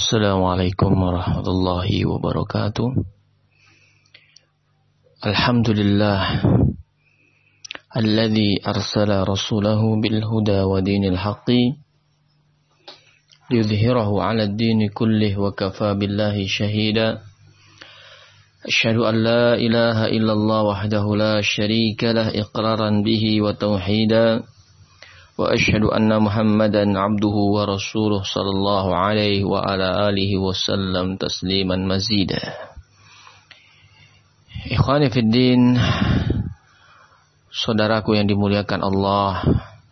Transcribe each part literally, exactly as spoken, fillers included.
Assalamualaikum warahmatullahi wabarakatuh. Alhamdulillah alladzi arsala rasulahu bil huda wa dinil haqqi liyudhhirahu 'ala ad-dini kullih wa kafa billahi shahida. Asyhadu an la ilaha illallah wahdahu la syarika lah iqraran bihi wa tauhida. Wa asyhadu anna Muhammadan abduhu wa rasuluh sallallahu alaihi wa ala alihi wasallam tasliman mazida. Ikhwani fid din, saudaraku yang dimuliakan Allah,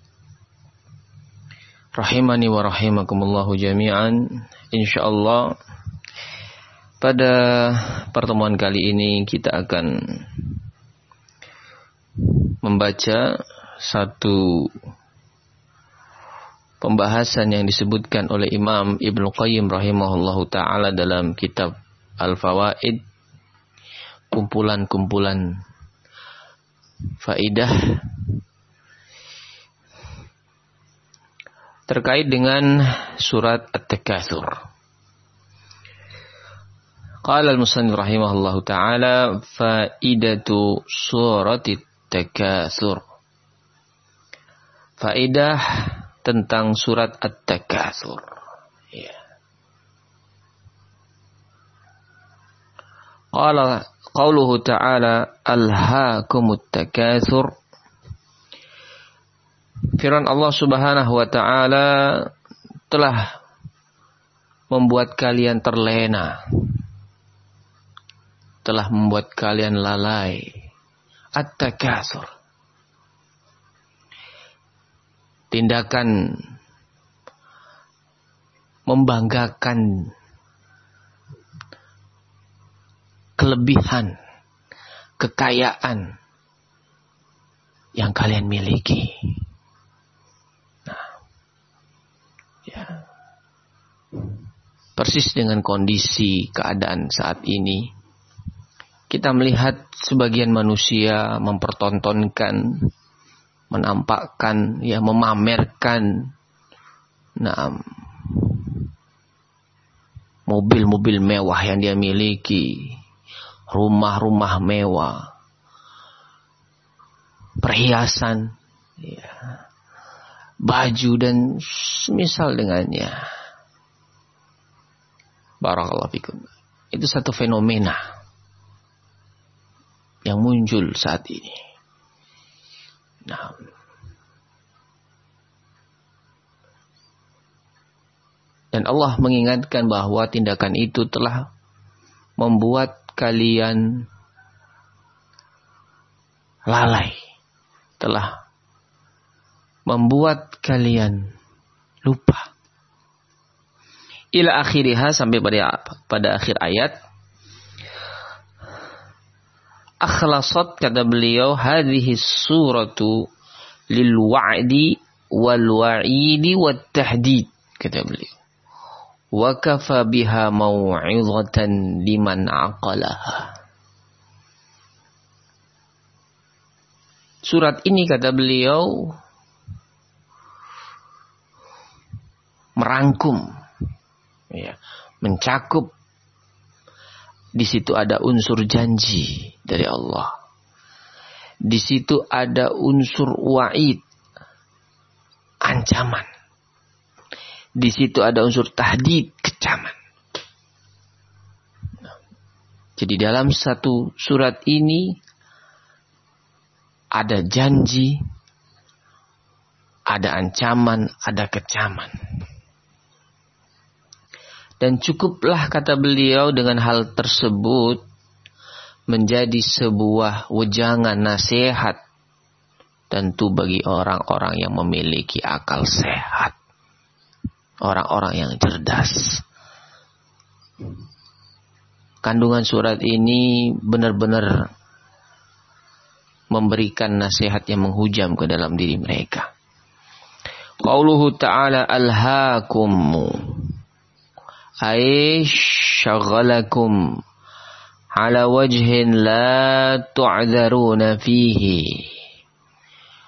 rahimani wa rahimakumullahu jami'an. Insyaallah pada pertemuan kali ini kita akan membaca satu pembahasan yang disebutkan oleh Imam Ibnu Qayyim rahimahullahu ta'ala dalam kitab Al-Fawaid, kumpulan-kumpulan faidah terkait dengan surat At-Takatsur. Qala al-musannif rahimahullahu ta'ala faidatu surat At-Takatsur. Faidah tentang surat At-Takatsur. Ya. Qala qauluhu ta'ala alhaakumut takatsur. Firman Allah Subhanahu wa ta'ala telah membuat kalian terlena, telah membuat kalian lalai. At-Takatsur, tindakan membanggakan kelebihan, kekayaan yang kalian miliki. Nah, ya. Persis dengan kondisi keadaan saat ini, kita melihat sebagian manusia mempertontonkan, menampakkan, ya, memamerkan, nah, mobil-mobil mewah yang dia miliki, rumah-rumah mewah, perhiasan, ya, baju dan semisal dengannya. Barakallahu fikum. Itu satu fenomena yang muncul saat ini. Nah, dan Allah mengingatkan bahwa tindakan itu telah membuat kalian lalai, telah membuat kalian lupa. Ila akhiriha, sampai pada pada akhir ayat. Akhlasat, kata beliau, hadhihi suratu lil wa'di wal wa'idi wat tahdid, kata beliau. Wa kafa biha mau'izatan liman aqalaha. Surat ini, kata beliau, merangkum, ya, mencakup. Di situ ada unsur janji dari Allah. Di situ ada unsur wa'id, ancaman. Di situ ada unsur tahdid, kecaman. Jadi dalam satu surat ini ada janji, ada ancaman, ada kecaman. Dan cukuplah, kata beliau, dengan hal tersebut menjadi sebuah wejangan nasihat, tentu bagi orang-orang yang memiliki akal sehat, orang-orang yang cerdas. Kandungan surat ini benar-benar memberikan nasihat yang menghujam ke dalam diri mereka. Qauluhu ta'ala alhaakum ay syaghalakum ala wajhin la tu'dzaruna fihi.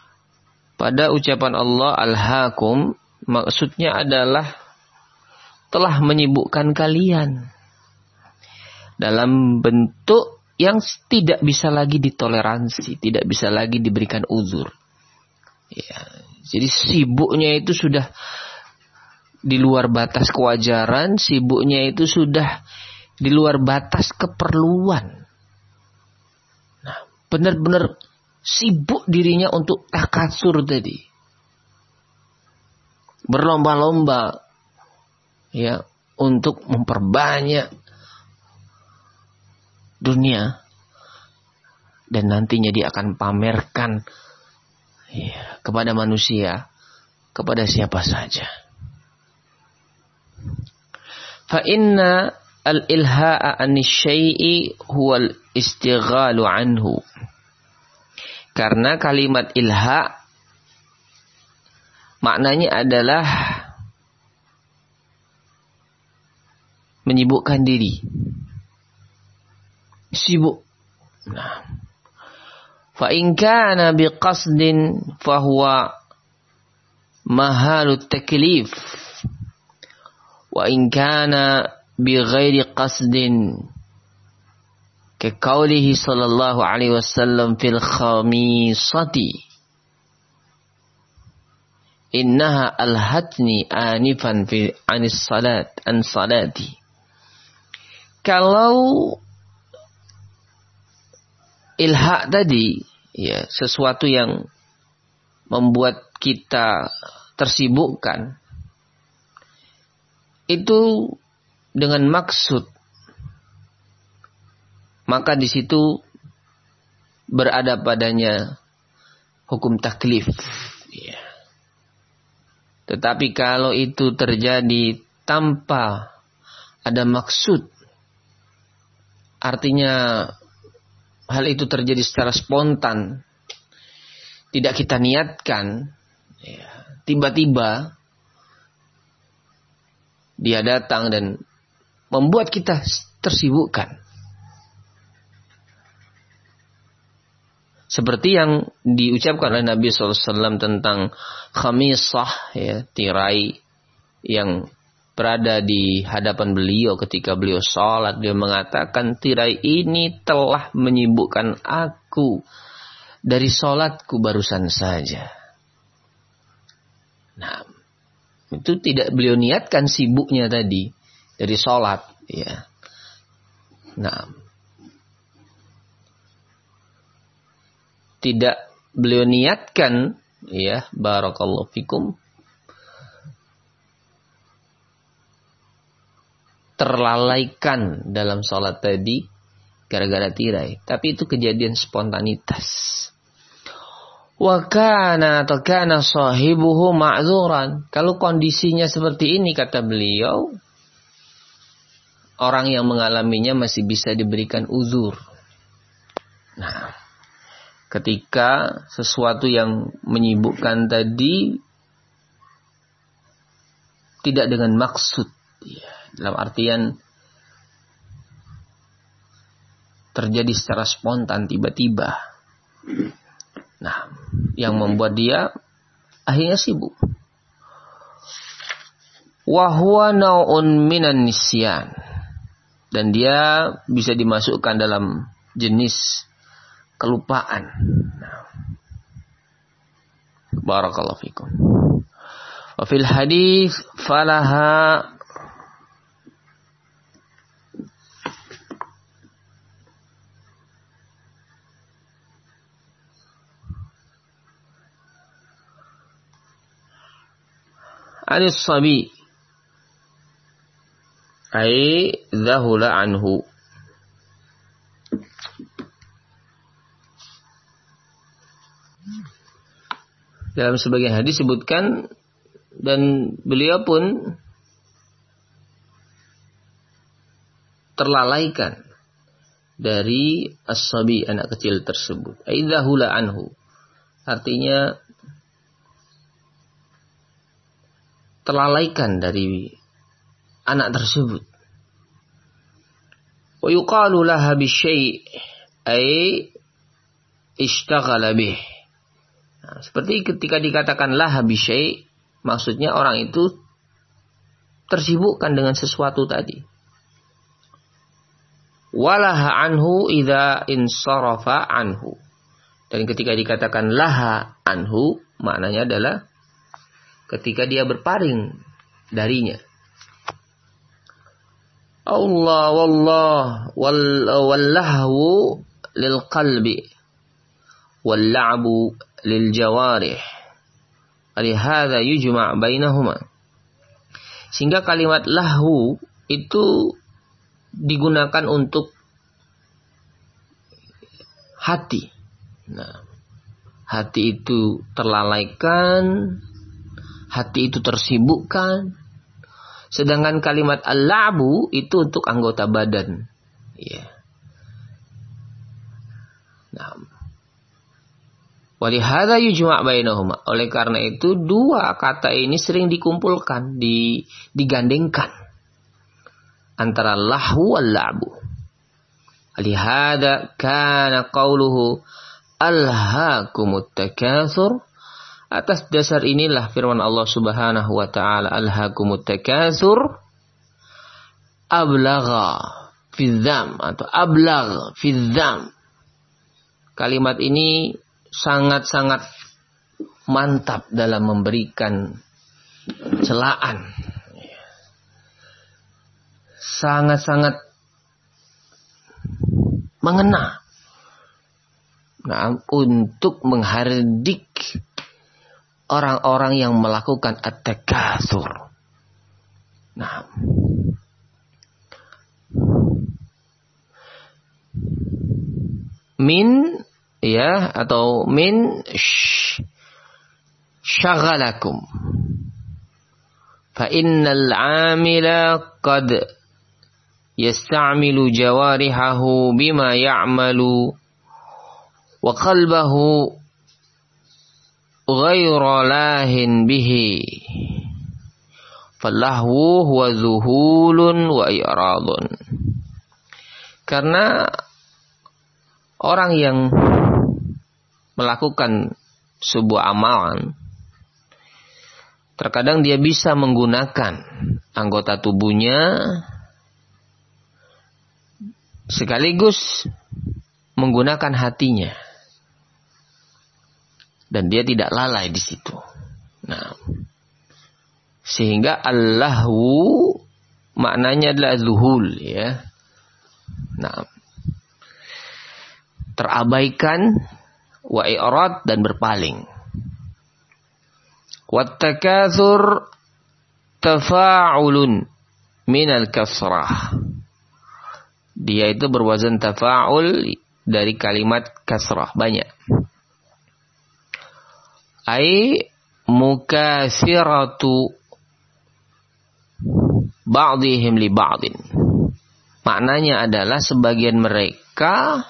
Pada ucapan Allah alhaakum, maksudnya adalah telah menyibukkan kalian dalam bentuk yang tidak bisa lagi ditoleransi, tidak bisa lagi diberikan uzur. Ya, jadi sibuknya itu sudah di luar batas kewajaran, sibuknya itu sudah di luar batas keperluan. Nah, benar-benar sibuk dirinya untuk takasur tadi. Berlomba-lomba ya untuk memperbanyak dunia, dan nantinya dia akan pamerkan ya, kepada manusia, kepada siapa saja. Fa inna al-ilha'a an-syai'i huwa al-istighalu anhu. Karena kalimat ilha maknanya adalah menyibukkan diri. Sibuk. Nah. Fa in kana biqasdin fa huwa mahalut taklif. Wa in kana bighairi qasdin ka qaulihi sallallahu alaihi wasallam fil khamisati innaha alhatni anifan fi anis salat an salati. Kalau ilha tadi ya sesuatu yang membuat kita tersibukkan, itu dengan maksud, maka di situ berada padanya hukum taklif ya. Tetapi kalau itu terjadi tanpa ada maksud, artinya hal itu terjadi secara spontan, tidak kita niatkan, ya, tiba-tiba dia datang dan membuat kita tersibukkan. Seperti yang diucapkan oleh Nabi shallallahu alaihi wasallam tentang khamisah, ya, tirai yang berada di hadapan beliau ketika beliau sholat. Dia mengatakan, tirai ini telah menyibukkan aku dari sholatku barusan saja. Nah, itu tidak beliau niatkan sibuknya tadi dari sholat, ya. Nah, tidak beliau niatkan, ya, barakallahu fikum, terlalaikan dalam sholat tadi gara-gara tirai, tapi itu kejadian spontanitas. Wa kana atau kana sahibuhu ma'dzuran. Kalau kondisinya seperti ini, kata beliau, orang yang mengalaminya masih bisa diberikan uzur. Nah, ketika sesuatu yang menyibukkan tadi tidak dengan maksud, ya, dalam artian terjadi secara spontan, tiba-tiba. Nah, yang membuat dia akhirnya sibuk. Wa huwa nau'un minan nisyan. Dan dia bisa dimasukkan dalam jenis kelupaan. Nah. Barakallahu fikum. Wa fil hadis falaha anis sabi ay dhahula anhu. Dalam sebagian hadis disebutkan, dan beliau pun terlalaikan dari as-sabi, anak kecil tersebut. Ay dhahula anhu, artinya terlalaikan dari anak tersebut. Wa yuqalu laha bisyai' ay ishtaghala bih. Nah, seperti ketika dikatakan laha bisyai', maksudnya orang itu tersibukkan dengan sesuatu tadi. Walaha anhu idza insarafa anhu. Dan ketika dikatakan laha anhu, maknanya adalah ketika dia berpaling darinya. Allah wallah wal wallahu lil qalbi wal la'bu lil jawarih. Alihada yujma' bainahuma. Sehingga kalimat lahu itu digunakan untuk hati. Nah, hati itu terlalaikan, hati itu tersibukkan. Sedangkan kalimat al-la'bu itu untuk anggota badan. Ya. Nah, walihada yujma' bainahuma. Oleh karena itu dua kata ini sering dikumpulkan, di, digandengkan antara lahu wal la'bu. Walihada kana qawluhu alhaakumut takatsur. Atas dasar inilah firman Allah Subhanahu wa taala, alhaakumut takatsur ablagha fi dzam atau ablagh fi dzam. Kalimat ini sangat-sangat mantap dalam memberikan celaan. Sangat-sangat mengena. Nah, untuk menghardik orang-orang yang melakukan at-takatsur. Nah, min ya atau min sh- syagalakum fa innal 'amila qad yasta'milu jawarihahu bima ya'malu wa qalbahu ghayra lahin bihi fallahu huwa zuhulun wa i'radun. Karena orang yang melakukan sebuah amalan, terkadang dia bisa menggunakan anggota tubuhnya sekaligus menggunakan hatinya, dan dia tidak lalai di situ. Nah, sehingga Allahu maknanya adalah zuhul, ya. Nah, terabaikan, wa i'rad dan berpaling. Wat takatsur tafa'ulun minal kasrah. Dia itu berwazan tafa'ul dari kalimat kasrah, banyak. Ai mukasiratu ba'dihim li ba'din. Maknanya adalah sebagian mereka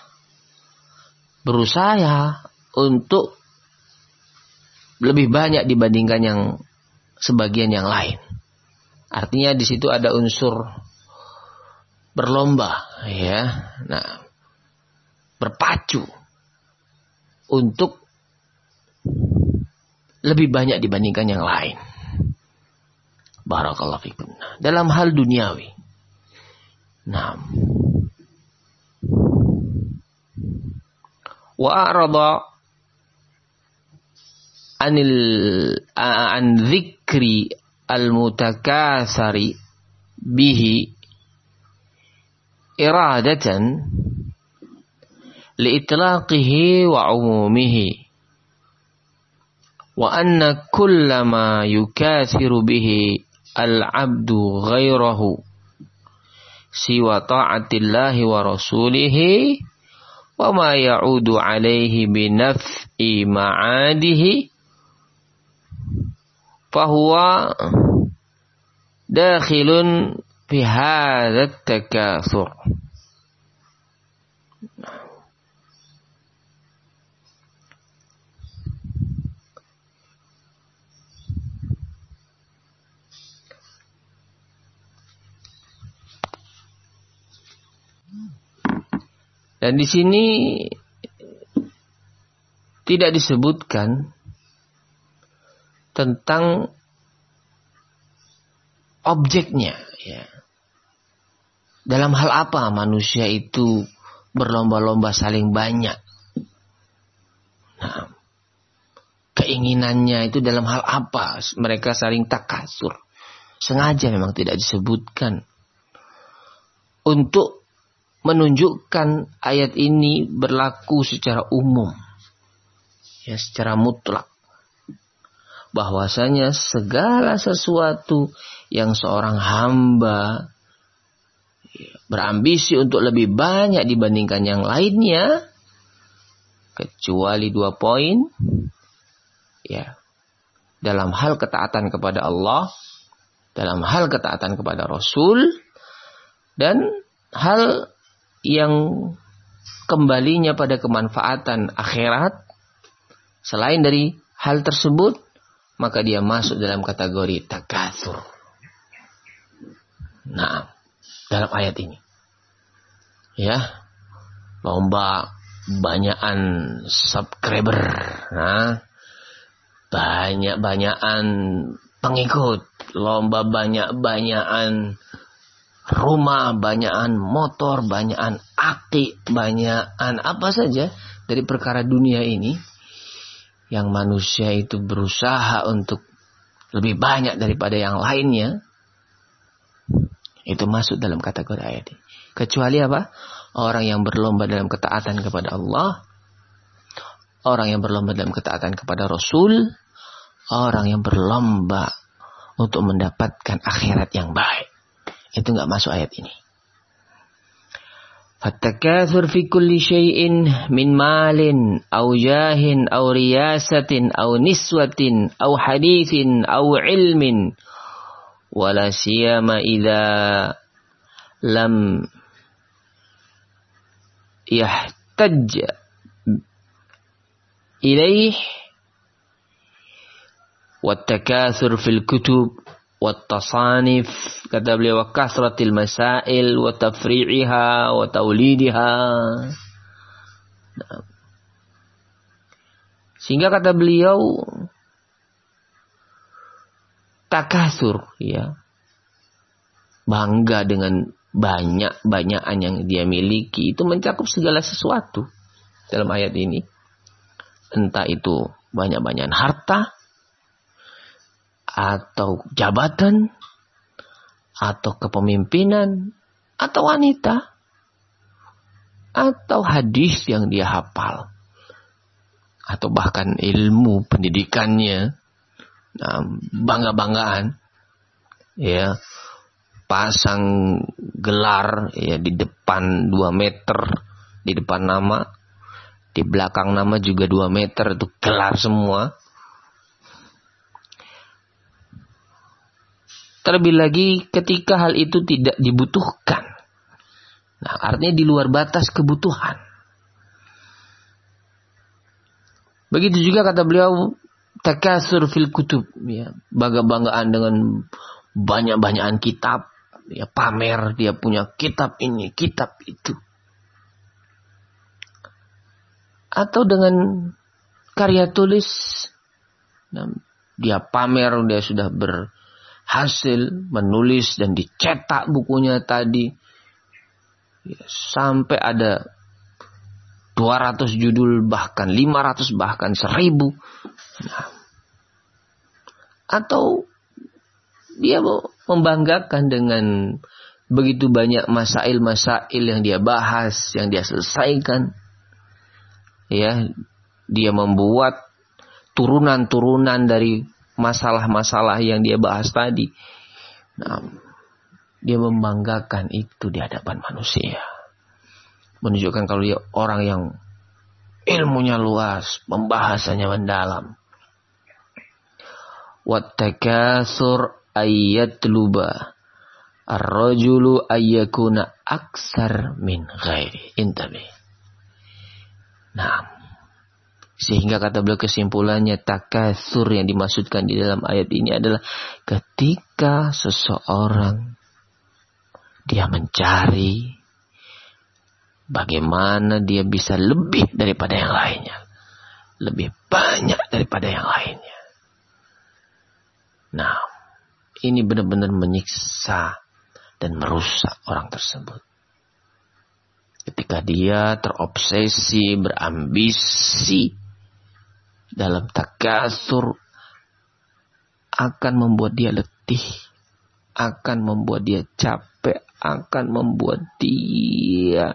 berusaha untuk lebih banyak dibandingkan yang sebagian yang lain. Artinya di situ ada unsur berlomba, ya. Nah, berpacu untuk lebih banyak dibandingkan yang lain. Barakallahu fikum. Dalam hal duniawi. Nah, wa a'rada anil an dzikri al-mutakatsari bihi iradatan liitlaqihi wa umumihi wa anna kullama yukathiru bihi al-'abdu ghairahu siwa ta'atillahi wa rasulihi wa ma ya'udu alaihi binaf'i ma'adihi fahuwa dakhilun fi hadha at-takatsur. Dan di sini tidak disebutkan tentang objeknya, ya. Dalam hal apa manusia itu berlomba-lomba saling banyak? Nah, keinginannya itu dalam hal apa? Mereka saling takasur. Sengaja memang tidak disebutkan. Untuk menunjukkan ayat ini berlaku secara umum. Ya, secara mutlak. Bahwasanya segala sesuatu yang seorang hamba berambisi untuk lebih banyak dibandingkan yang lainnya, kecuali dua poin, ya, dalam hal ketaatan kepada Allah, dalam hal ketaatan kepada Rasul, dan hal yang kembalinya pada kemanfaatan akhirat. Selain dari hal tersebut, maka dia masuk dalam kategori takatsur. Nah, dalam ayat ini, ya, lomba banyakan subscriber, nah, banyak-banyakan pengikut, lomba banyak-banyakan rumah, banyakan motor, banyakan aki, banyakan apa saja dari perkara dunia ini yang manusia itu berusaha untuk lebih banyak daripada yang lainnya. Itu masuk dalam kategori ayat ini. Kecuali apa? Orang yang berlomba dalam ketaatan kepada Allah, orang yang berlomba dalam ketaatan kepada Rasul, orang yang berlomba untuk mendapatkan akhirat yang baik. Itu enggak masuk ayat ini. Fattakatsur fi kulli syai'in min malin aw jahin aw riyasatin aw niswatin aw haditsin aw ilmin wala siyama idza lam yahtaj ilaih wattakatsur fil kutub wattasanif, kata beliau, wa kasratil masail wa tafri'iha wa taulidiha. Nah. Sehingga kata beliau takasur, ya, bangga dengan banyak-banyakan yang dia miliki, itu mencakup segala sesuatu dalam ayat ini. Entah itu banyak-banyakan harta, atau jabatan, atau kepemimpinan, atau wanita, atau hadis yang dia hafal, atau bahkan ilmu pendidikannya. Nah, bangga-banggaan, ya, pasang gelar, ya, di depan dua meter, di depan nama, di belakang nama juga dua meter, itu gelar semua. Terlebih lagi ketika hal itu tidak dibutuhkan. Nah, artinya di luar batas kebutuhan. Begitu juga kata beliau, takasur fil kutub, ya, bangga-banggaan dengan banyak-banyakan kitab, ya, pamer dia punya kitab ini, kitab itu. Atau dengan karya tulis, nah, dia pamer dia sudah ber hasil menulis dan dicetak bukunya tadi, ya, sampai ada dua ratus judul, bahkan lima ratus, bahkan seribu. Nah, atau dia membanggakan dengan begitu banyak masail-masail yang dia bahas, yang dia selesaikan. Ya, dia membuat turunan-turunan dari masalah-masalah yang dia bahas tadi. Nah, dia membanggakan itu di hadapan manusia. Menunjukkan kalau dia orang yang ilmunya luas, pembahasannya mendalam. Wattakasur ayyatluba ar-rajulu ayyakuna aksar min ghairi. Intabi. Nah, sehingga kata beliau kesimpulannya, takasur yang dimaksudkan di dalam ayat ini adalah ketika seseorang dia mencari bagaimana dia bisa lebih daripada yang lainnya, lebih banyak daripada yang lainnya. Nah, ini benar-benar menyiksa dan merusak orang tersebut. Ketika dia terobsesi, berambisi dalam takatsur, akan membuat dia letih, akan membuat dia capek, akan membuat dia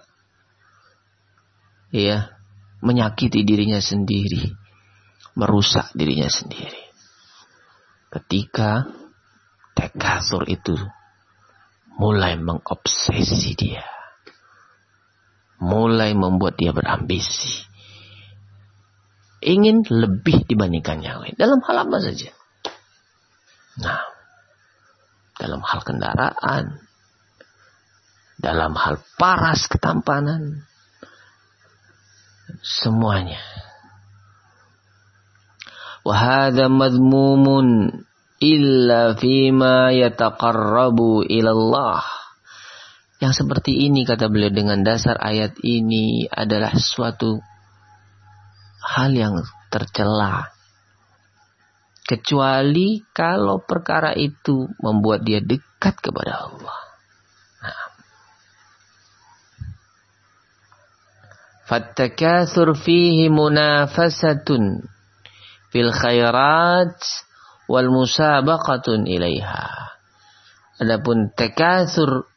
ya menyakiti dirinya sendiri, merusak dirinya sendiri. Ketika takatsur itu mulai mengobsesi dia, mulai membuat dia berambisi, ingin lebih dibandingkan yang lain dalam hal apa saja. Nah, dalam hal kendaraan, dalam hal paras ketampanan, semuanya. Wa hadza madhmumun illa fima yataqarrabu ila Allah. Yang seperti ini, kata beliau, dengan dasar ayat ini adalah suatu hal yang tercela, kecuali kalau perkara itu membuat dia dekat kepada Allah. Nah. Fattakatsur fihi munafasatun fil khairat wal musabaqatun ilaiha. Adapun takatsur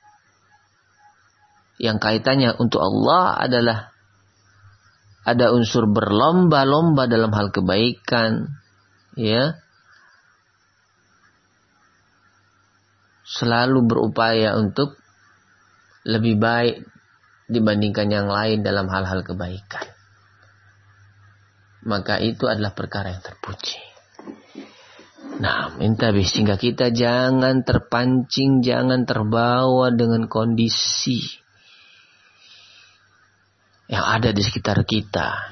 yang kaitannya untuk Allah adalah ada unsur berlomba-lomba dalam hal kebaikan, ya, selalu berupaya untuk lebih baik dibandingkan yang lain dalam hal-hal kebaikan. Maka itu adalah perkara yang terpuji. Nah, minta sehingga kita jangan terpancing, jangan terbawa dengan kondisi yang ada di sekitar kita.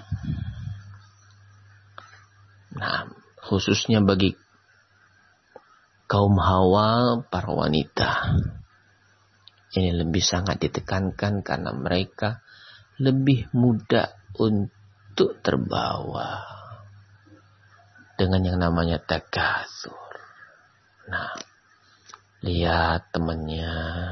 Nah, khususnya bagi kaum hawa, para wanita, ini lebih sangat ditekankan karena mereka lebih mudah untuk terbawa dengan yang namanya takatsur. Nah, lihat temannya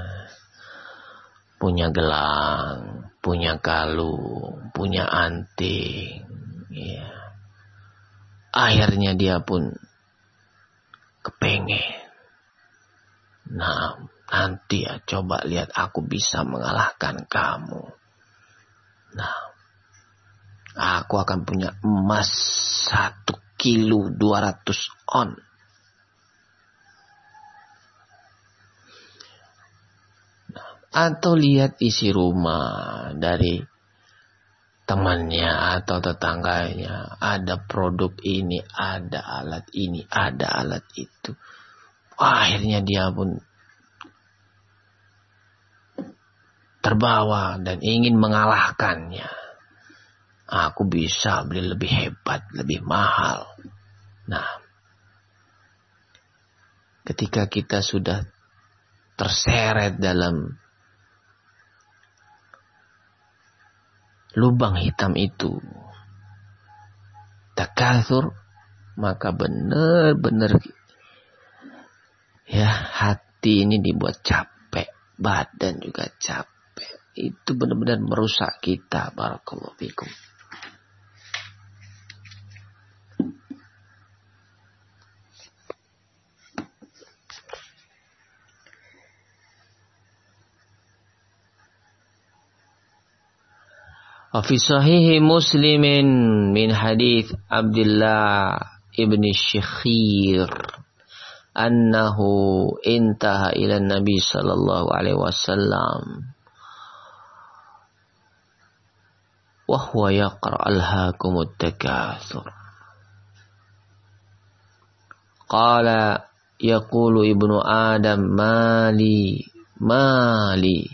punya gelang, punya kalung, punya anting, ya. Akhirnya dia pun kepengen. Nah, nanti ya coba lihat aku bisa mengalahkan kamu. Nah, aku akan punya emas satu kilo dua ratus on. Nah, atau lihat isi rumah dari temannya atau tetangganya, ada produk ini, ada alat ini, ada alat itu. Akhirnya dia pun terbawa dan ingin mengalahkannya. Aku bisa beli lebih hebat, lebih mahal. Nah, ketika kita sudah terseret dalam lubang hitam itu, takatsur, maka benar-benar ya hati ini dibuat capek, badan juga capek. Itu benar-benar merusak kita. Barakallahu fikum. Fi sahih Muslimin min hadits Abdullah ibn Syikhir annahu intaha ila Nabi sallallahu alaihi wasallam wa huwa yaqra alhaakumut takatsur. Qala yaqulu ibnu Adam mali mali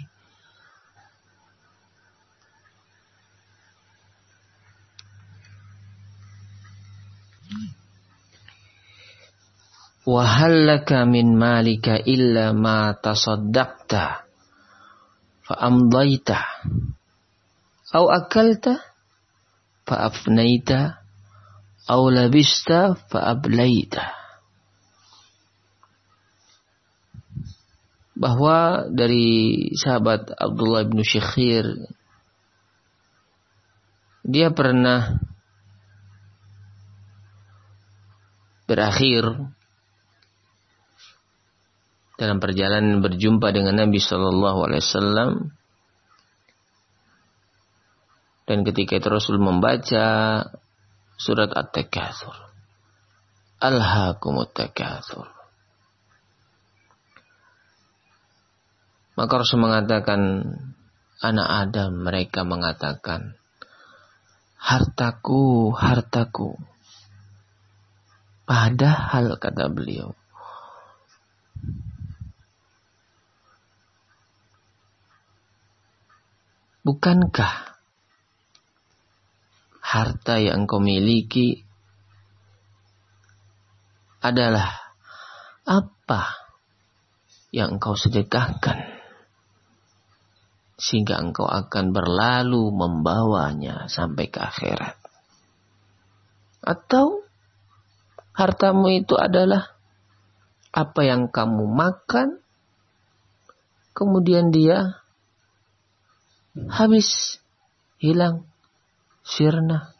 wa hallaka min malika illa ma tasaddaqta fa amdayta aw akalta fa afnaita aw labista fa ablaita. bahwa dari sahabat Abdullah bin Syikhir, dia pernah berakhir dalam perjalanan berjumpa dengan Nabi Sallallahu Alaihi Wasallam, dan ketika itu Rasul membaca surat At-Takatsur, Alhaakumut Takatsur. Maka Rasul mengatakan, anak Adam, mereka mengatakan, hartaku, hartaku. Padahal, kata beliau, bukankah harta yang engkau miliki adalah apa yang engkau sedekahkan, sehingga engkau akan berlalu membawanya sampai ke akhirat? Atau hartamu itu adalah apa yang kamu makan, kemudian dia habis, hilang, sirna,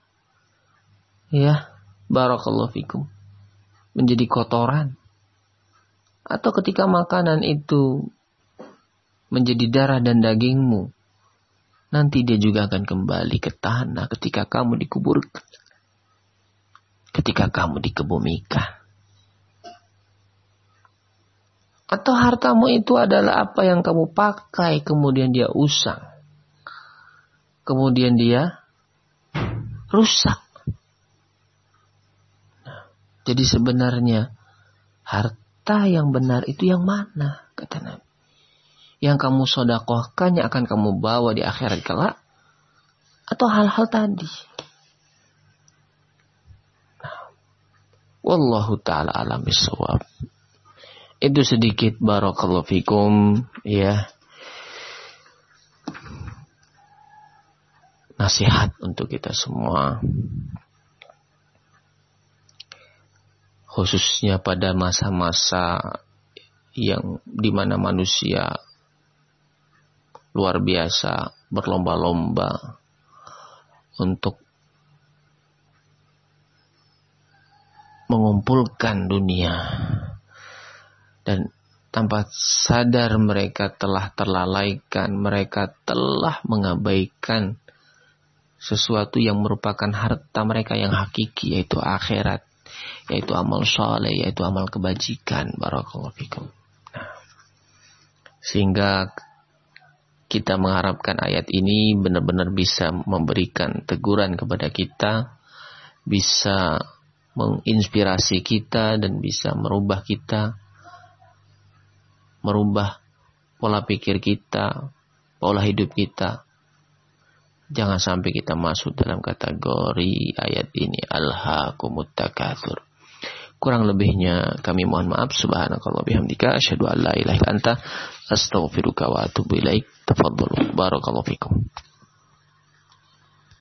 ya, barakallahu fikum, menjadi kotoran. Atau ketika makanan itu menjadi darah dan dagingmu, nanti dia juga akan kembali ke tanah ketika kamu dikuburkan, ketika kamu dikebumikan. Atau hartamu itu adalah apa yang kamu pakai, kemudian dia usang, kemudian dia rusak. Nah, jadi sebenarnya harta yang benar itu yang mana, kata Nabi? Yang kamu sedekahkan, yang akan kamu bawa di akhirat kelak, atau hal-hal tadi? Nah, wallahu ta'ala alam bissawab. Itu sedikit barakallahu fikum, ya, nasihat untuk kita semua, khususnya pada masa-masa yang dimana manusia luar biasa berlomba-lomba untuk mengumpulkan dunia, dan tanpa sadar mereka telah terlalaikan, mereka telah mengabaikan sesuatu yang merupakan harta mereka yang hakiki, yaitu akhirat, yaitu amal saleh, yaitu amal kebajikan. Barakallahu fikum. Nah, sehingga kita mengharapkan ayat ini benar-benar bisa memberikan teguran kepada kita, bisa menginspirasi kita, dan bisa merubah kita, merubah pola pikir kita, pola hidup kita. Jangan sampai kita masuk dalam kategori ayat ini, Alhaakumut Takatsur. Kurang lebihnya kami mohon maaf. Subhanakallah bihamdika, asyhadu an la ilaha illa anta, astaghfiruka wa atubu ilaik. Tafadhalu, barakallahu fikum.